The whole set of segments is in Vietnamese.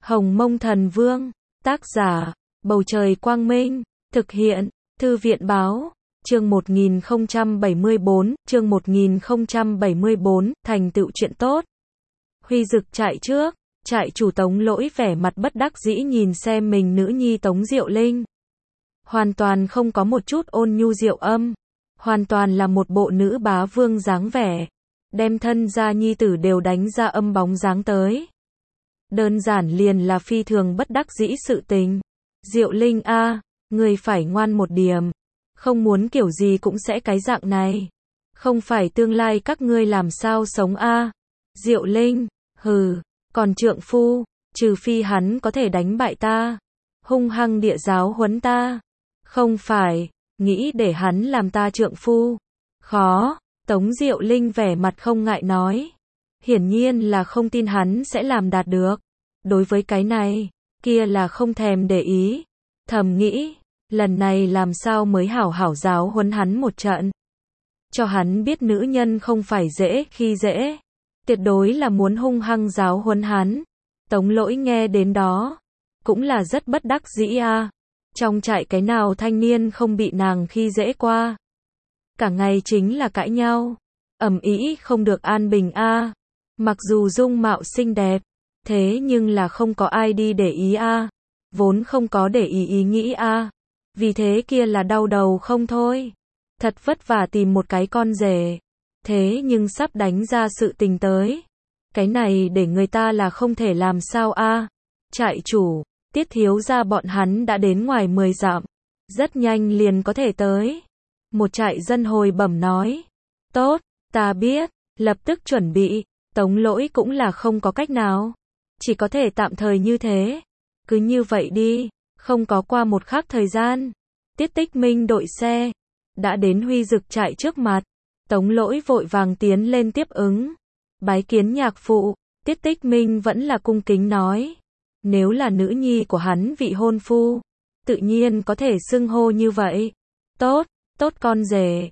Hồng Mông Thần Vương, tác giả, Bầu Trời Quang Minh, thực hiện, Thư viện Báo, chương 1074, thành tựu chuyện tốt. Huy Dực trại trước, trại chủ Tống Lỗi vẻ mặt bất đắc dĩ nhìn xem mình nữ nhi Tống Diệu Linh. Hoàn toàn không có một chút ôn nhu diệu âm, hoàn toàn là một bộ nữ bá vương dáng vẻ, đem thân gia nhi tử đều đánh ra âm bóng dáng tới. Đơn giản liền là phi thường bất đắc dĩ sự tình. Diệu Linh a, người phải ngoan một điểm, không muốn kiểu gì cũng sẽ cái dạng này. Không phải tương lai các ngươi làm sao sống a? Diệu Linh, hừ, còn trượng phu, trừ phi hắn có thể đánh bại ta, hung hăng địa giáo huấn ta. Không phải, nghĩ để hắn làm ta trượng phu. Khó, Tống Diệu Linh vẻ mặt không ngại nói. Hiển nhiên là không tin hắn sẽ làm đạt được. Đối với cái này, kia là không thèm để ý. Thầm nghĩ, lần này làm sao mới hảo hảo giáo huấn hắn một trận. Cho hắn biết nữ nhân không phải dễ khi dễ. Tuyệt đối là muốn hung hăng giáo huấn hắn. Tống Lỗi nghe đến đó, cũng là rất bất đắc dĩ a. Trong trại cái nào thanh niên không bị nàng khi dễ qua. Cả ngày chính là cãi nhau, ầm ĩ không được an bình a. Mặc dù dung mạo xinh đẹp, thế nhưng là không có ai đi để ý a. Vốn không có để ý nghĩ a. Vì thế kia là đau đầu không thôi. Thật vất vả tìm một cái con rể, thế nhưng sắp đánh ra sự tình tới. Cái này để người ta là không thể làm sao a. Trại chủ, Tiết thiếu gia bọn hắn đã đến ngoài 10 dặm, rất nhanh liền có thể tới. Một trại dân hồi bẩm nói. Tốt, ta biết, lập tức chuẩn bị. Tống Lỗi cũng là không có cách nào, chỉ có thể tạm thời như thế. Cứ như vậy đi. Không có qua một khắc thời gian, Tiết Tích Minh đội xe đã đến Huy Dực trại trước mặt. Tống Lỗi vội vàng tiến lên tiếp ứng, bái kiến nhạc phụ. Tiết Tích Minh vẫn là cung kính nói, nếu là nữ nhi của hắn vị hôn phu, tự nhiên có thể xưng hô như vậy. Tốt, tốt con rể,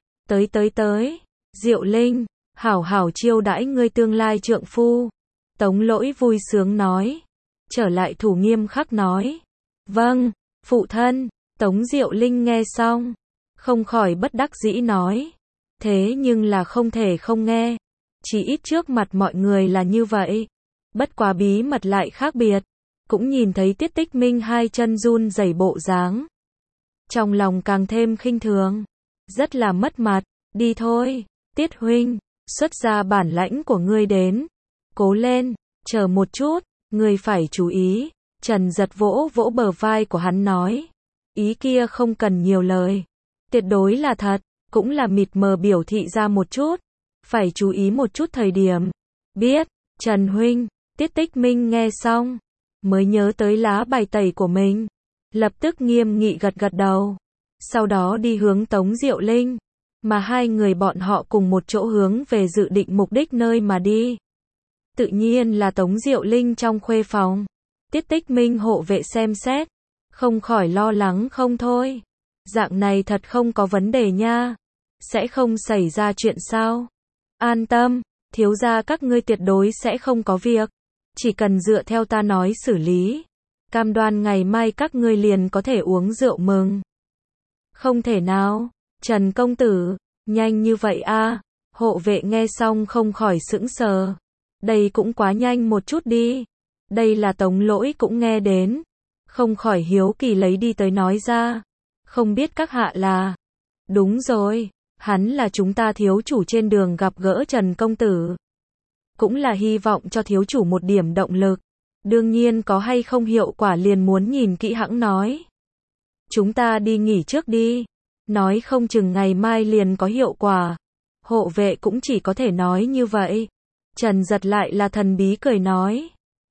tới. Diệu Linh, hảo hảo chiêu đãi ngươi tương lai trượng phu. Tống Lỗi vui sướng nói. Trở lại thủ nghiêm khắc nói. Vâng, phụ thân. Tống Diệu Linh nghe xong, không khỏi bất đắc dĩ nói. Thế nhưng là không thể không nghe. Chỉ ít trước mặt mọi người là như vậy. Bất quá bí mật lại khác biệt. Cũng nhìn thấy Tiết Tích Minh hai chân run rẩy bộ dáng. Trong lòng càng thêm khinh thường. Rất là mất mặt. Đi thôi, Tiết huynh, xuất ra bản lãnh của ngươi đến. Cố lên, chờ một chút, ngươi phải chú ý. Trần Giật vỗ vỗ bờ vai của hắn nói. Ý kia không cần nhiều lời. Tuyệt đối là thật, cũng là mịt mờ biểu thị ra một chút. Phải chú ý một chút thời điểm. Biết, Trần huynh. Tiết Tích Minh nghe xong, mới nhớ tới lá bài tẩy của mình. Lập tức nghiêm nghị gật gật đầu. Sau đó đi hướng Tống Diệu Linh. Mà hai người bọn họ cùng một chỗ hướng về dự định mục đích nơi mà đi. Tự nhiên là Tống Diệu Linh trong khuê phòng. Tiết Tích Minh hộ vệ xem xét, không khỏi lo lắng không thôi. Dạng này thật không có vấn đề nha. Sẽ không xảy ra chuyện sao? An tâm, thiếu gia các ngươi tuyệt đối sẽ không có việc. Chỉ cần dựa theo ta nói xử lý. Cam đoan ngày mai các ngươi liền có thể uống rượu mừng. Không thể nào, Trần công tử, nhanh như vậy a? Hộ vệ nghe xong không khỏi sững sờ. Đây cũng quá nhanh một chút đi. Đây là Tống Lỗi cũng nghe đến. Không khỏi hiếu kỳ lấy đi tới nói ra. Không biết các hạ là. Đúng rồi, hắn là chúng ta thiếu chủ trên đường gặp gỡ Trần công tử. Cũng là hy vọng cho thiếu chủ một điểm động lực. Đương nhiên có hay không hiệu quả liền muốn nhìn kỹ hãng nói. Chúng ta đi nghỉ trước đi. Nói không chừng ngày mai liền có hiệu quả. Hộ vệ cũng chỉ có thể nói như vậy. Trần Giật lại là thần bí cười nói.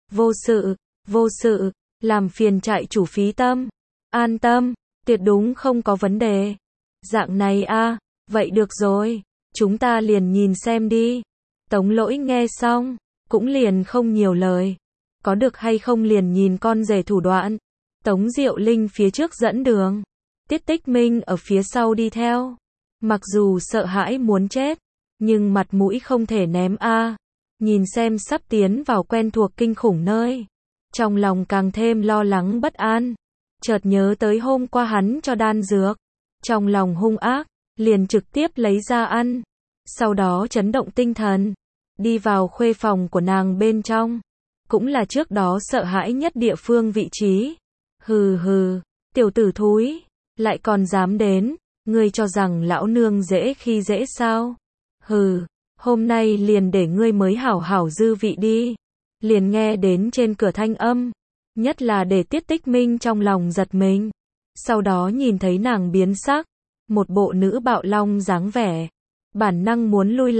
Vô sự, làm phiền trại chủ phí tâm. An tâm, tuyệt đúng không có vấn đề. Dạng này a, vậy được rồi, chúng ta liền nhìn xem đi. Tống Lỗi nghe xong, cũng liền không nhiều lời. Có được hay không liền nhìn con rể thủ đoạn. Tống Diệu Linh phía trước dẫn đường. Tiết Tích Minh ở phía sau đi theo. Mặc dù sợ hãi muốn chết, nhưng mặt mũi không thể ném a. Nhìn xem sắp tiến vào quen thuộc kinh khủng nơi. Trong lòng càng thêm lo lắng bất an, chợt nhớ tới hôm qua hắn cho đan dược, trong lòng hung ác, liền trực tiếp lấy ra ăn, sau đó chấn động tinh thần, đi vào khuê phòng của nàng bên trong, cũng là trước đó sợ hãi nhất địa phương vị trí. Hừ hừ, tiểu tử thúi, lại còn dám đến, ngươi cho rằng lão nương dễ khi dễ sao? Hừ, hôm nay liền để ngươi mới hảo hảo dư vị đi. Liền nghe đến trên cửa thanh âm, nhất là để Tiết Tích Minh trong lòng giật mình. Sau đó nhìn thấy nàng biến sắc, một bộ nữ bạo long dáng vẻ, bản năng muốn lui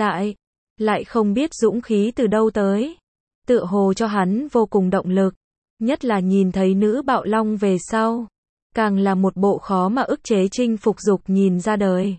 lại không biết dũng khí từ đâu tới. Tựa hồ cho hắn vô cùng động lực, nhất là nhìn thấy nữ bạo long về sau, càng là một bộ khó mà ức chế chinh phục dục nhìn ra đời.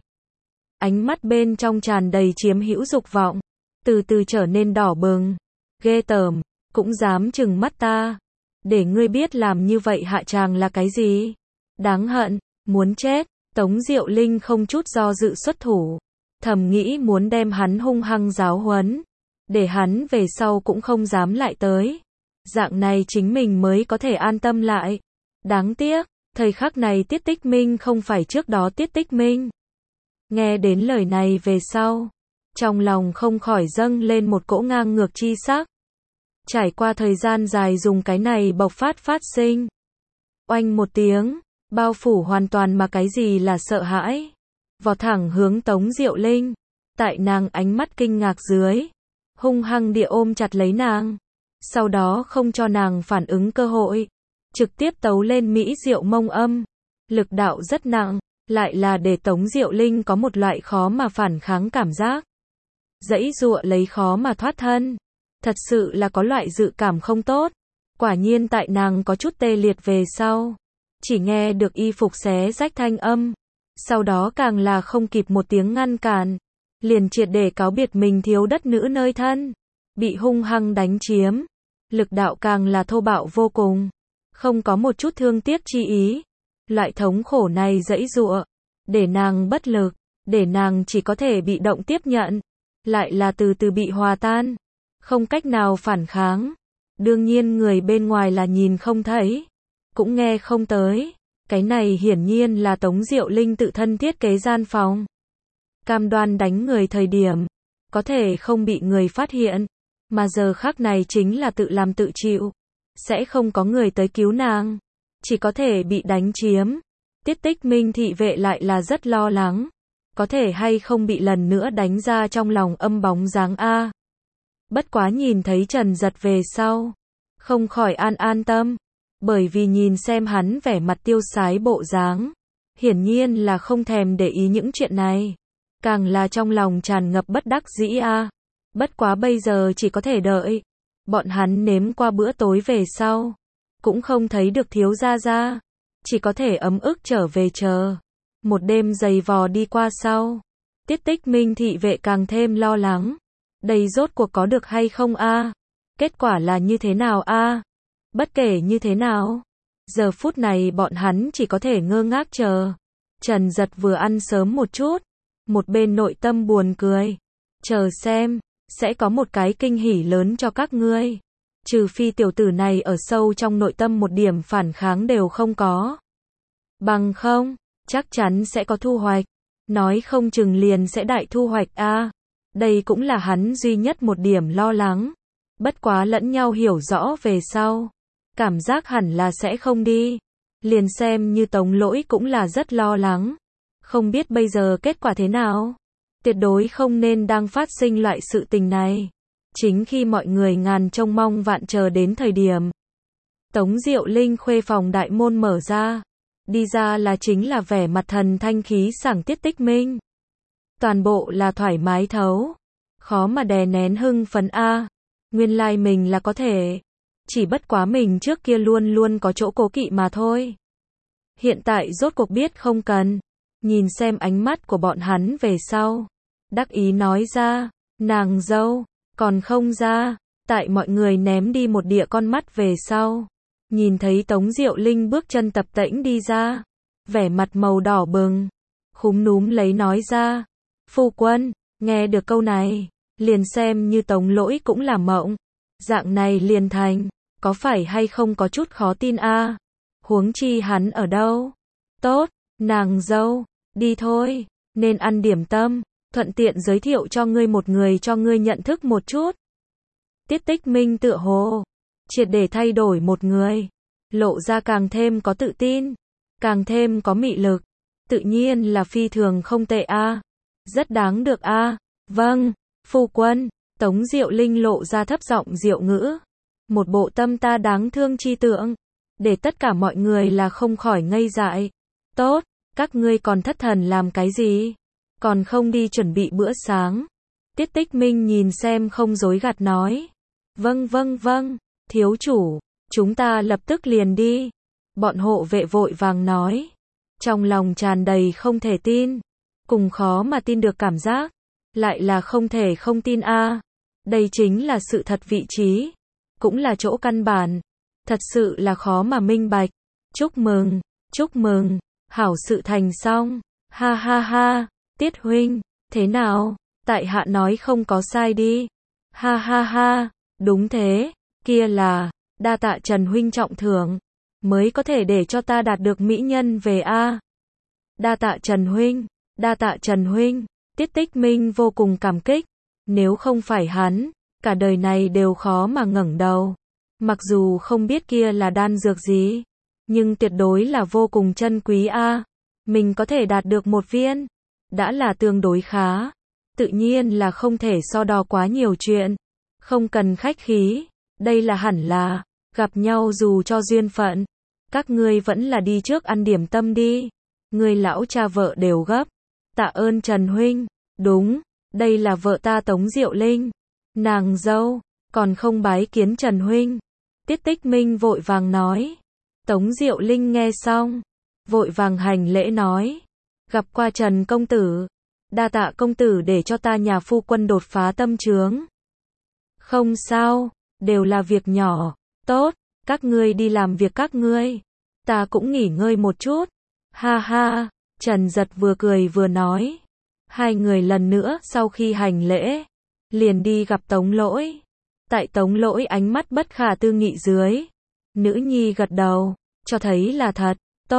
Ánh mắt bên trong tràn đầy chiếm hữu dục vọng, từ từ trở nên đỏ bừng. Ghê tởm, cũng dám trừng mắt ta. Để ngươi biết làm như vậy hạ tràng là cái gì. Đáng hận, muốn chết. Tống Diệu Linh không chút do dự xuất thủ, thầm nghĩ muốn đem hắn hung hăng giáo huấn, để hắn về sau cũng không dám lại tới. Dạng này chính mình mới có thể an tâm lại. Đáng tiếc, thời khắc này Tiết Tích Minh không phải trước đó Tiết Tích Minh. Nghe đến lời này về sau, trong lòng không khỏi dâng lên một cỗ ngang ngược chi sắc. Trải qua thời gian dài dùng cái này bộc phát sinh. Oanh một tiếng, bao phủ hoàn toàn mà cái gì là sợ hãi. Vọt thẳng hướng Tống Diệu Linh. Tại nàng ánh mắt kinh ngạc dưới, hung hăng địa ôm chặt lấy nàng. Sau đó không cho nàng phản ứng cơ hội, trực tiếp tấu lên mỹ diệu mông âm. Lực đạo rất nặng, lại là để Tống Diệu Linh có một loại khó mà phản kháng cảm giác. Giãy giụa lấy khó mà thoát thân. Thật sự là có loại dự cảm không tốt. Quả nhiên tại nàng có chút tê liệt về sau, chỉ nghe được y phục xé rách thanh âm. Sau đó càng là không kịp một tiếng ngăn cản, liền triệt để cáo biệt mình thiếu đất nữ nơi thân, bị hung hăng đánh chiếm. Lực đạo càng là thô bạo vô cùng, không có một chút thương tiếc chi ý. Loại thống khổ này giãy giụa, để nàng bất lực, để nàng chỉ có thể bị động tiếp nhận, lại là từ từ bị hòa tan, không cách nào phản kháng. Đương nhiên người bên ngoài là nhìn không thấy, cũng nghe không tới. Cái này hiển nhiên là Tống Diệu Linh tự thân thiết kế gian phòng. Cam đoan đánh người thời điểm, có thể không bị người phát hiện, mà giờ khắc này chính là tự làm tự chịu. Sẽ không có người tới cứu nàng, chỉ có thể bị đánh chiếm. Tiết Tích Minh thị vệ lại là rất lo lắng, có thể hay không bị lần nữa đánh ra trong lòng âm bóng dáng a. Bất quá nhìn thấy Trần Giật về sau, không khỏi an tâm, bởi vì nhìn xem hắn vẻ mặt tiêu sái bộ dáng, hiển nhiên là không thèm để ý những chuyện này, càng là trong lòng tràn ngập bất đắc dĩ a. Bất quá bây giờ chỉ có thể đợi, bọn hắn nếm qua bữa tối về sau, cũng không thấy được thiếu gia gia, chỉ có thể ấm ức trở về chờ. Một đêm dày vò đi qua sau, Tiết Tích Minh thị vệ càng thêm lo lắng. Đây rốt cuộc có được hay không a? Kết quả là như thế nào a? Bất kể như thế nào, giờ phút này bọn hắn chỉ có thể ngơ ngác chờ. Trần Giật vừa ăn sớm một chút, một bên nội tâm buồn cười. Chờ xem, sẽ có một cái kinh hỉ lớn cho các ngươi. Trừ phi tiểu tử này ở sâu trong nội tâm một điểm phản kháng đều không có. Bằng không, chắc chắn sẽ có thu hoạch. Nói không chừng liền sẽ đại thu hoạch a. Đây cũng là hắn duy nhất một điểm lo lắng. Bất quá lẫn nhau hiểu rõ về sau, cảm giác hẳn là sẽ không đi. Liền xem như Tống Lỗi cũng là rất lo lắng. Không biết bây giờ kết quả thế nào. Tuyệt đối không nên đang phát sinh loại sự tình này. Chính khi mọi người ngàn trông mong vạn chờ đến thời điểm, Tống Diệu Linh khuê phòng đại môn mở ra. Đi ra là chính là vẻ mặt thần thanh khí sảng Tiết Tích Minh. Toàn bộ là thoải mái thấu, khó mà đè nén hưng phấn a. Nguyên lai mình là có thể, chỉ bất quá mình trước kia luôn luôn có chỗ cố kỵ mà thôi. Hiện tại rốt cuộc biết không cần. Nhìn xem ánh mắt của bọn hắn về sau, đắc ý nói ra, nàng dâu, còn không ra. Tại mọi người ném đi một địa con mắt về sau, nhìn thấy Tống Diệu Linh bước chân tập tễnh đi ra, vẻ mặt màu đỏ bừng, khúm núm lấy nói ra, phu quân. Nghe được câu này, liền xem như Tống Lỗi cũng là mộng. Dạng này liền thành, Có phải hay không có chút khó tin a? Huống chi hắn ở đâu? Tốt, nàng dâu, đi thôi, nên ăn điểm tâm, thuận tiện giới thiệu cho ngươi một người cho ngươi nhận thức một chút. Tiết Tích Minh tựa hồ triệt để thay đổi một người, lộ ra càng thêm có tự tin, càng thêm có mị lực, tự nhiên là phi thường không tệ a, rất đáng được a. Vâng, phu quân. Tống Diệu Linh lộ ra thấp giọng diệu ngữ, một bộ tâm ta đáng thương chi tượng, để tất cả mọi người là không khỏi ngây dại. Tốt, các ngươi còn thất thần làm cái gì? Còn không đi chuẩn bị bữa sáng? Tiết Tích Minh nhìn xem không dối gạt nói. Vâng vâng vâng, thiếu chủ, chúng ta lập tức liền đi. Bọn hộ vệ vội vàng nói, trong lòng tràn đầy không thể tin, cùng khó mà tin được cảm giác, lại là không thể không tin a. Đây chính là sự thật, vị trí, cũng là chỗ căn bản, thật sự là khó mà minh bạch. Chúc mừng, hảo sự thành xong, ha ha ha, Tiết huynh, thế nào, tại hạ nói không có sai đi, ha ha ha, đúng thế, kia là, đa tạ Trần huynh trọng thưởng, mới có thể để cho ta đạt được mỹ nhân về a. Đa tạ Trần huynh, Tiết Tích Minh vô cùng cảm kích, nếu không phải hắn, cả đời này đều khó mà ngẩng đầu. Mặc dù không biết kia là đan dược gì, nhưng tuyệt đối là vô cùng chân quý a. Mình có thể đạt được một viên, đã là tương đối khá. Tự nhiên là không thể so đo quá nhiều chuyện, không cần khách khí, đây là hẳn là gặp nhau dù cho duyên phận. Các ngươi vẫn là đi trước ăn điểm tâm đi, người lão cha vợ đều gấp. Tạ ơn Trần huynh. Đúng, đây là vợ ta Tống Diệu Linh, nàng dâu, còn không bái kiến Trần huynh. Tiết Tích Minh vội vàng nói. Tống Diệu Linh nghe xong, vội vàng hành lễ nói, gặp qua Trần công tử, đa tạ công tử để cho ta nhà phu quân đột phá tâm chướng. Không sao, đều là việc nhỏ, tốt, các ngươi đi làm việc các ngươi, ta cũng nghỉ ngơi một chút. Ha ha, Trần Giật vừa cười vừa nói. Hai người lần nữa sau khi hành lễ, liền đi gặp Tống Lỗi. Tại Tống Lỗi ánh mắt bất khả tư nghị dưới, nữ nhi gật đầu, cho thấy là thật.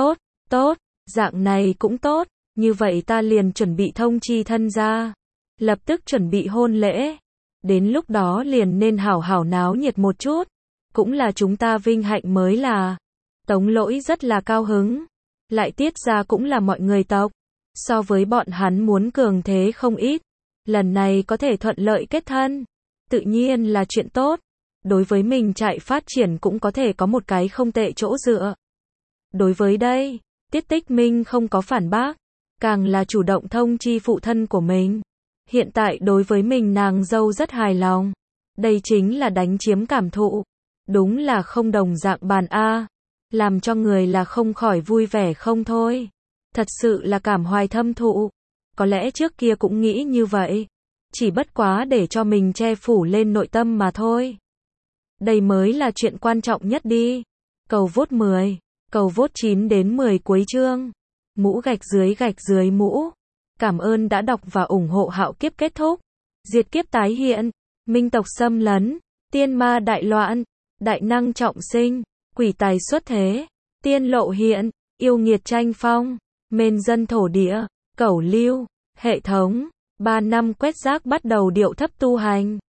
Tốt, dạng này cũng tốt, như vậy ta liền chuẩn bị thông chi thân gia, lập tức chuẩn bị hôn lễ. Đến lúc đó liền nên hảo hảo náo nhiệt một chút, cũng là chúng ta vinh hạnh mới là. Tống Lỗi rất là cao hứng, lại Tiết gia cũng là mọi người tộc, so với bọn hắn muốn cường thế không ít, lần này có thể thuận lợi kết thân, tự nhiên là chuyện tốt, đối với mình chạy phát triển cũng có thể có một cái không tệ chỗ dựa. Đối với đây, Tiết Tích Minh không có phản bác, càng là chủ động thông chi phụ thân của mình. Hiện tại đối với mình nàng dâu rất hài lòng, đây chính là đánh chiếm cảm thụ, đúng là không đồng dạng bàn a, làm cho người là không khỏi vui vẻ không thôi. Thật sự là cảm hoài thâm thụ, có lẽ trước kia cũng nghĩ như vậy, chỉ bất quá để cho mình che phủ lên nội tâm mà thôi. Đây mới là chuyện quan trọng nhất đi. Cầu vote 10, cầu vote 9 đến 10 cuối chương. Mũ gạch dưới mũ. Cảm ơn đã đọc và ủng hộ. Hạo kiếp kết thúc, diệt kiếp tái hiện, minh tộc xâm lấn, tiên ma đại loạn, đại năng trọng sinh, quỷ tài xuất thế, tiên lộ hiện, yêu nghiệt tranh phong, mên dân thổ địa, cẩu lưu, hệ thống, 3 năm quét rác bắt đầu điệu thấp tu hành.